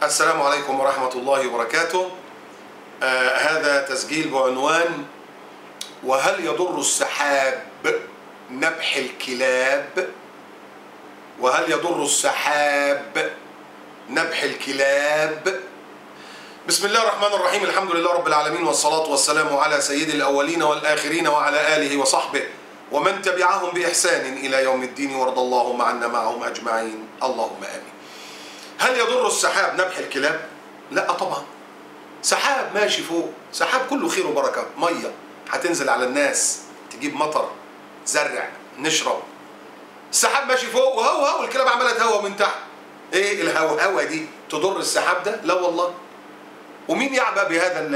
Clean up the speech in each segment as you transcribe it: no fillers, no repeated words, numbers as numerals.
السلام عليكم ورحمة الله وبركاته. هذا تسجيل بعنوان: وهل يضر السحاب نبح الكلاب؟ وهل يضر السحاب نبح الكلاب؟ بسم الله الرحمن الرحيم، الحمد لله رب العالمين، والصلاة والسلام على سيد الأولين والآخرين وعلى آله وصحبه ومن تبعهم بإحسان إلى يوم الدين، وارض اللهم عنا معهم أجمعين، اللهم آمين. هل يضر السحاب نبح الكلاب؟ لا طبعا. سحاب ماشي فوق، سحاب كله خير وبركة، مية هتنزل على الناس، تجيب مطر، زرع، نشرب. السحاب ماشي فوق وهو الكلاب عمالة تهوى من تحت. ايه الهوى دي تضر السحاب ده؟ لا والله. ومين يعبأ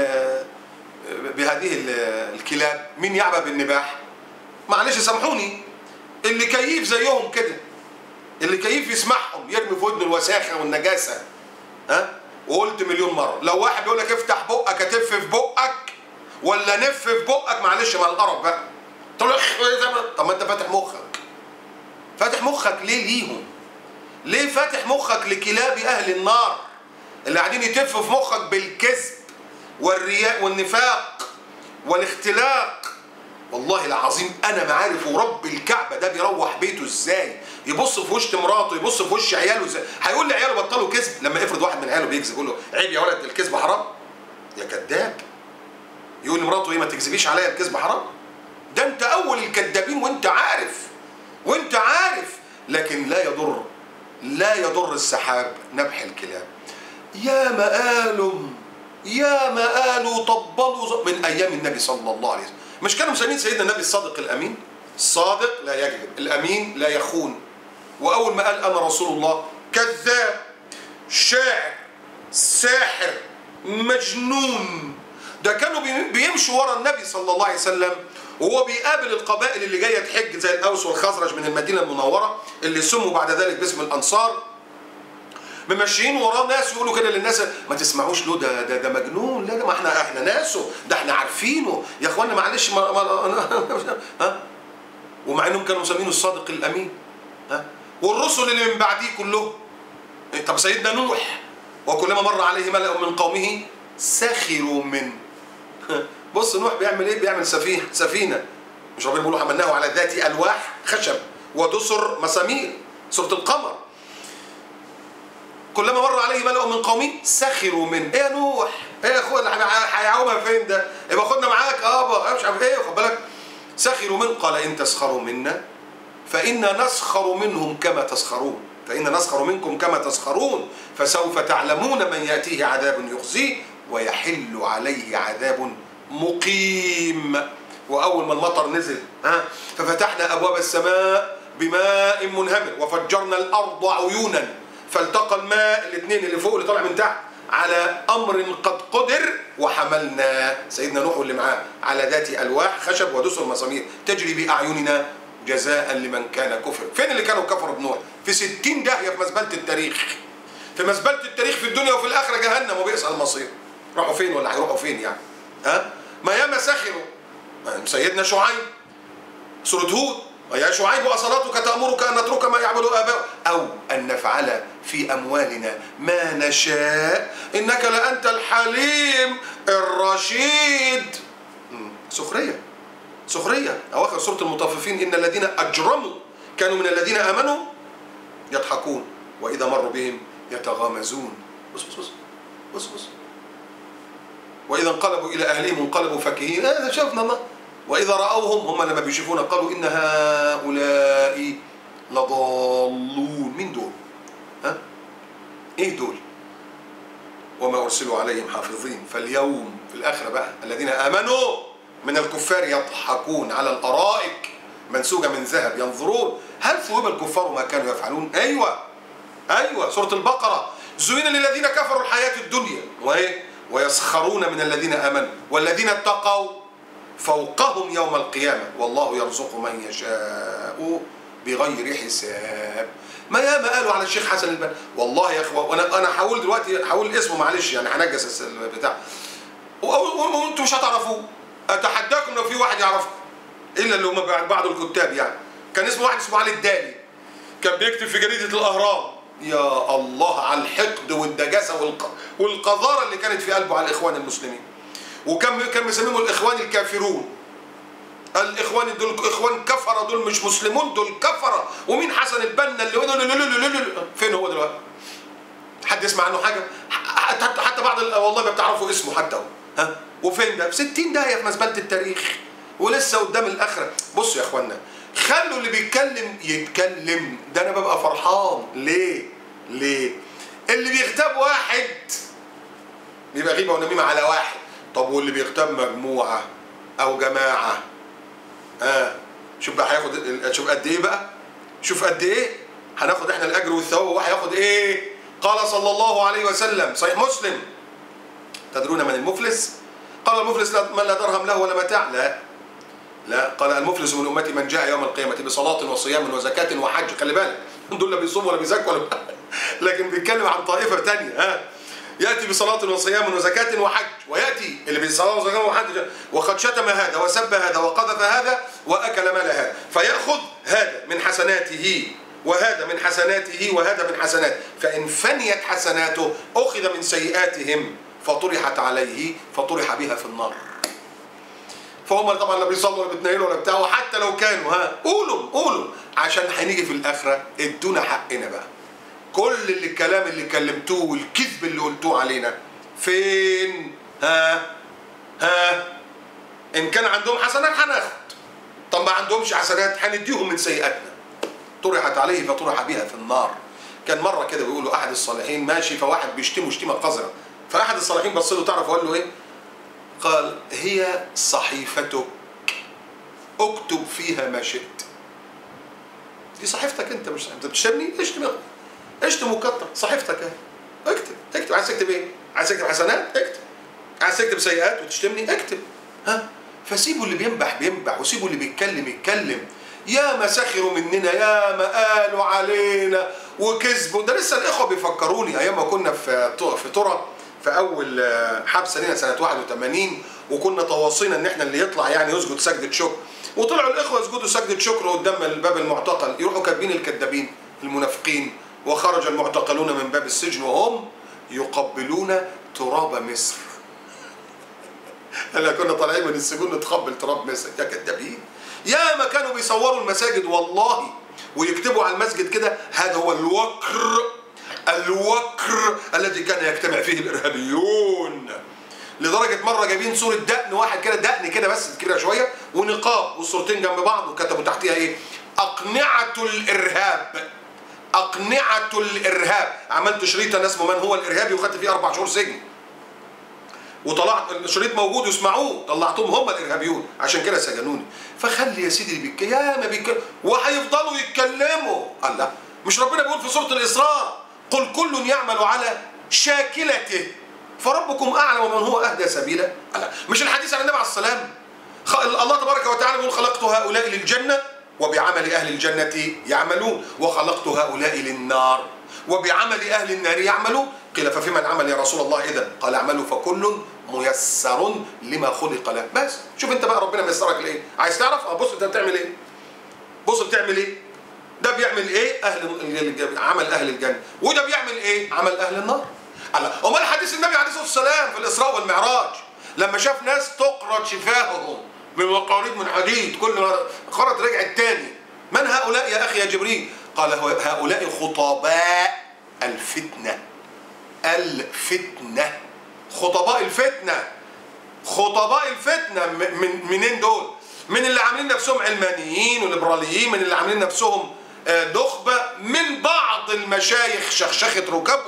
بهذه الكلاب؟ مين يعبأ بالنباح؟ معلش سامحوني، اللي كيف زيهم كده، اللي كيف يسمعهم يرمي في ودنه الوساخه والنجاسه. وقلت مليون مره، لو واحد بيقول لك افتح بقك هتف في بقك ولا نف في بقك، معلش مع القرف بقى. طب ما انت فاتح مخك. فاتح مخك ليه ليهم؟ ليه فاتح مخك لكلاب اهل النار اللي قاعدين يتفوا في مخك بالكذب والرياء والنفاق والاختلاق؟ والله العظيم انا ما عارف ورب الكعبه ده بيروح بيته ازاي، يبص في وش مراته، يبص في وش عياله ازاي. هيقول لعياله بطلوا كذب لما افرض واحد من عياله بيكذب، يقول له عيب يا ولد الكذب حرام؟ يا كذاب. يقول لمراته ايه؟ ما تكذبيش عليا، الكذب حرام؟ ده انت اول الكذابين وانت عارف. لكن لا يضر السحاب نبح الكلاب. يا ما قالوا طبلوا من ايام النبي صلى الله عليه وسلم. مش كانوا مسمين سيدنا النبي الصادق الامين؟ الصادق لا يكذب، الامين لا يخون. واول ما قال انا رسول الله، كذاب، شاعر، ساحر، مجنون. ده كانوا بيمشوا ورا النبي صلى الله عليه وسلم وهو بيقابل القبائل اللي جايه تحج زي الاوس والخزرج من المدينه المنوره، اللي سموا بعد ذلك باسم الانصار. ممشيين وراه ناس يقولوا كده للناس ما تسمعوش له، ده مجنون. لا ما احنا ناسه، ده احنا عارفينه يا اخوانا، معلش ومع انهم كانوا مسمينه الصادق الامين. والرسل اللي من بعديه كلهم. طب سيدنا نوح، وكلما مر عليه ملأ من قومه سخروا منه. بص نوح بيعمل ايه؟ بيعمل سفينه. مش ربنا بيقولوا حملناه على ذات الواح خشب ودسر مسامير، سوره القمر. كلما مر عليه ملأ من قومه سخروا منه. ايه يا نوح؟ ايه يا اخويا هيعومها فين ده؟ يبقى خدنا معاك مش عارف ايه، خد بالك. سخروا منه، قال ان تسخروا منا فإنا نسخر منهم كما تسخرون، فإنا نسخر منكم كما تسخرون، فسوف تعلمون من يأتيه عذاب يخزيه ويحل عليه عذاب مقيم. وأول ما المطر نزل ففتحنا أبواب السماء بماء منهمر وفجرنا الأرض عيونا فالتقى الماء الاثنين اللي فوق اللي طالع من تحت على أمر قد قدر وحملنا سيدنا نوح واللي معاه على ذات ألواح خشب ودسر مسامير تجري بأعيننا جزاء لمن كان كفر. فين اللي كانوا كفروا بنوح؟ في 60 داهية في مزبلة التاريخ. في مزبلة التاريخ في الدنيا وفي الآخرة جهنم وبئس المصير. راحوا فين ولا هيروحوا فين يعني؟ ما ياما سخروا. سيدنا شعيب سورة هود، ويا شعيب أصلاتك تأمرك أن نترك ما يعبد آباؤنا أو أن نفعل في أموالنا ما نشاء إنك لأنت الحليم الرشيد. سخرية. أواخر سورة المطففين إن الذين أجرموا كانوا من الذين آمنوا يضحكون وإذا مروا بهم يتغامزون. بص وإذا انقلبوا إلى أهلهم انقلبوا فكهين. شافنا الله. وإذا رأوهم، هم لما بيشوفونا قالوا إن هؤلاء لضالون. مين دول؟ إيه دول؟ وما أرسلوا عليهم حافظين. فاليوم في الآخرة بقى الذين آمنوا من الكفار يضحكون على الأرائك منسوجة من ذهب ينظرون هل ثوب الكفار ما كانوا يفعلون. أيوة سورة البقرة. زين للذين كفروا الحياة الدنيا ويسخرون من الذين آمنوا والذين اتقوا فوقهم يوم القيامة والله يرزق من يشاء بغير حساب. ما ياما قالوا على الشيخ حسن البنا. والله يا اخوة انا هقول دلوقتي اسمه، معلش يعني هنجس البتاع وانتم مش هتعرفوه. اتحداكم لو في واحد يعرفه الا اللي هم بعض الكتاب يعني. كان اسمه واحد اسمه علي الدالي، كان بيكتب في جريدة الأهرام يا الله على الحقد والدجاسة والقذارة اللي كانت في قلبه على الإخوان المسلمين. وكان مسميهم الإخوان الكافرون. الإخوان دول إخوان كفرة، دول مش مسلمون، دول كفرة. ومين حسن البنا اللي فين هو دلوقتي؟ حد يسمع عنه حاجة؟ حتى بعض والله ما بتعرفوا اسمه حتى هو. ها؟ وفين ده؟ في 60 داهية في مزبلة التاريخ، ولسه قدام الآخرة. بصوا يا إخوانا، خلوا اللي بيتكلم يتكلم، ده أنا ببقى فرحان. ليه؟ اللي بيغتاب واحد بيبقى غيبة ونميمة على واحد. طب واللي بيغتاب مجموعة أو جماعة، شوف بقى هياخد، شوف قد إيه بقى، شوف قد إيه هناخد إحنا الأجر والثواب، وهو هياخد إيه؟ قال صلى الله عليه وسلم، صحيح مسلم: تدرون من المفلس؟ قال المفلس من لا درهم له ولا متاع. لا، قال المفلس من أمتي من جاء يوم القيامة بصلاة وصيام وزكاة وحج. خلي بالك، دول لا بيصوم ولا بيزكوا ولا لكن بيتكلم عن طائفة تانية. يأتي بصلاة وصيام وزكاة وحج، ويأتي اللي بصلاة وزكاة وحج وقد شتم هذا وسب هذا وقذف هذا وأكل مال هذا، فيأخذ هذا من حسناته وهذا من حسناته وهذا من حسناته، فإن فنيت حسناته أخذ من سيئاتهم فطرحت عليه فطرح بها في النار. فهم طبعا لا بيصلوا ولا بيتنيلوا ولا بتاع، وحتى لو كانوا قولوا عشان هنيجي في الآخرة ادونا حقنا بقى. كل الكلام اللي كلمتوه والكذب اللي قلتوه علينا فين؟ إن كان عندهم حسنات هناخد، طب ما عندهمش حسنات هنديهم من سيئاتنا. طرحت عليه فطرح بها في النار. كان مرة كده بيقولوا أحد الصالحين ماشي، فواحد بيشتمه شتيمة قذرة، فأحد الصالحين بص له، تعرف قال له إيه؟ قال: هي صحيفتك اكتب فيها ما شئت. دي صحيفتك انت، مش انت بتشتمني؟ اشتم وكتر، صحيفتك اهي، اكتب. عايز تكتب ايه؟ عايز تكتب حسنات؟ اكتب. عايز تكتب سيئات وتشتمني؟ اكتب. فسيبوا اللي بينبح وسيبوا اللي بيتكلم يتكلم. يا ما سخروا مننا، يا ما قالوا علينا وكذبوا. ده لسه الاخوه بيفكروني ايام ما كنا في ترى في اول حبسه لنا سنه 81، وكنا تواصينا ان احنا اللي يطلع يعني يسجد سجده شكر، وطلعوا الاخوه يسجدوا سجده شكر قدام الباب المعتقل، يروحوا كاتبين الكذابين المنافقين: وخرج المعتقلون من باب السجن وهم يقبلون تراب مصر. احنا كنا طالعين من السجون نتقبل تراب مصر. يا كذابين. يا ما كانوا بيصوروا المساجد والله ويكتبوا على المسجد كده: هذا هو الوكر الذي كان يجتمع فيه الارهابيون. لدرجه مره جايبين صوره دقن واحد كده، دقن كده بس كده شويه ونقاب والصورتين جنب بعض، وكتبوا تحتيها ايه؟ اقنعه الارهاب. اقنعه الارهاب. عملت شريط انا اسمه من هو الارهابي، وخدت فيه 4 شهور سجن، وطلعت الشريط موجود يسمعوه، طلعتهم هم الارهابيون، عشان كده سجنوني. فخلي يا سيدي اللي يا ما بيتكلم وهيفضلوا يتكلموا. الله، مش ربنا بيقول في سوره الاسراء: قل كل يعمل على شاكلته فربكم اعلم ومن هو اهدى سبيلا؟ الله، مش الحديث عن النبي عليه السلام؟ الله تبارك وتعالى يقول: خلقت هؤلاء للجنه وبعمل اهل الجنه يعملون، وخلقت هؤلاء للنار وبعمل اهل النار يعملون. قيل: ففيما العمل يا رسول الله اذا؟ قال: اعملوا فكل ميسر لما خلق له. بس شوف انت بقى ربنا ميسرك لايه؟ عايز تعرف؟ بص انت بتعمل ايه؟ بص بتعمل ايه؟ ده بيعمل ايه؟ عمل اهل الجنه، وده بيعمل ايه؟ عمل اهل النار. امال حديث النبي عليه الصلاه والسلام في الاسراء والمعراج لما شاف ناس تقرض شفاههم من مقاريض من حديد، كل ما قرض رجعت تاني: من هؤلاء يا اخي يا جبريل؟ قال: هؤلاء خطباء الفتنه. الفتنه، خطباء الفتنه. خطباء الفتنه منين دول؟ من اللي عاملين نفسهم علمانيين وليبراليين، من اللي عاملين نفسهم نخبه، من بعض المشايخ شخشخه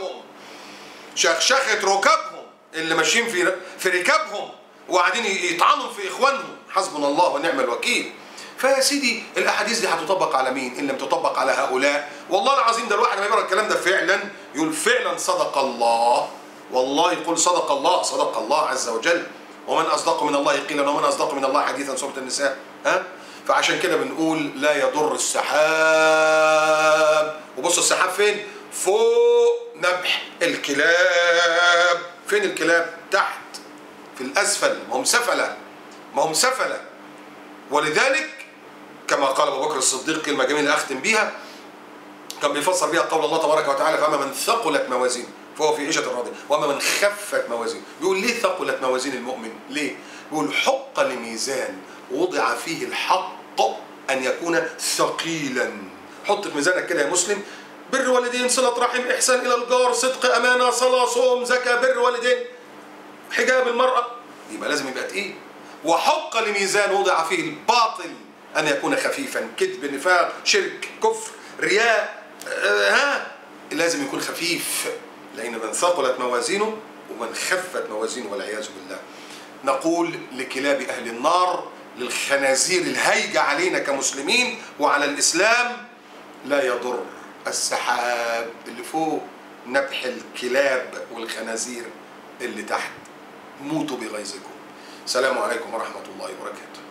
ركبهم اللي ماشيين في ركابهم وقاعدين يطعنوا في اخوانهم. حسبنا الله ونعم الوكيل. فيا سيدي الأحاديث دي هتطبق على مين إن لم تطبق على هؤلاء؟ والله العظيم ده الواحد لما يقرأ الكلام ده فعلا يقول فعلا صدق الله. والله يقول صدق الله، صدق الله عز وجل. ومن أصدق من الله قيلا ومن أصدق من الله حديثا، سورة النساء. فعشان كده بنقول لا يضر السحاب. وبص السحاب فين؟ فوق نبح الكلاب. فين الكلاب؟ تحت في الأسفل، ما هم سفلة. ولذلك كما قال أبو بكر الصديق كلمة جميلة أختم بيها: كان بيفسر بيها قول الله تبارك وتعالى: فأما من ثقلت موازينه فهو في عيشة راضية وأما من خفت موازينه. بيقول ليه ثقلت موازين المؤمن؟ ليه؟ بيقول: حق لميزان وضع فيه الحق أن يكون ثقيلا. حط في ميزانك كده يا مسلم: بر والدين، صلة رحم، إحسان إلى الجار، صدق، أمانة، صلاة، صوم، زكاة، بر والدين، حجاب المرأة، يبقى لازم يبقى تقيل. وحق لميزان وضع فيه الباطل أن يكون خفيفا، كذب، نفاق، شرك، كفر، رياء، لازم يكون خفيف، لأن من ثقلت موازينه ومن خفت موازينه والعياذ بالله. نقول لكلاب أهل النار، للخنازير الهيجة علينا كمسلمين وعلى الإسلام: لا يضر السحاب اللي فوق نبح الكلاب والخنازير اللي تحت، موتوا بغيظكم. السلام عليكم ورحمة الله وبركاته.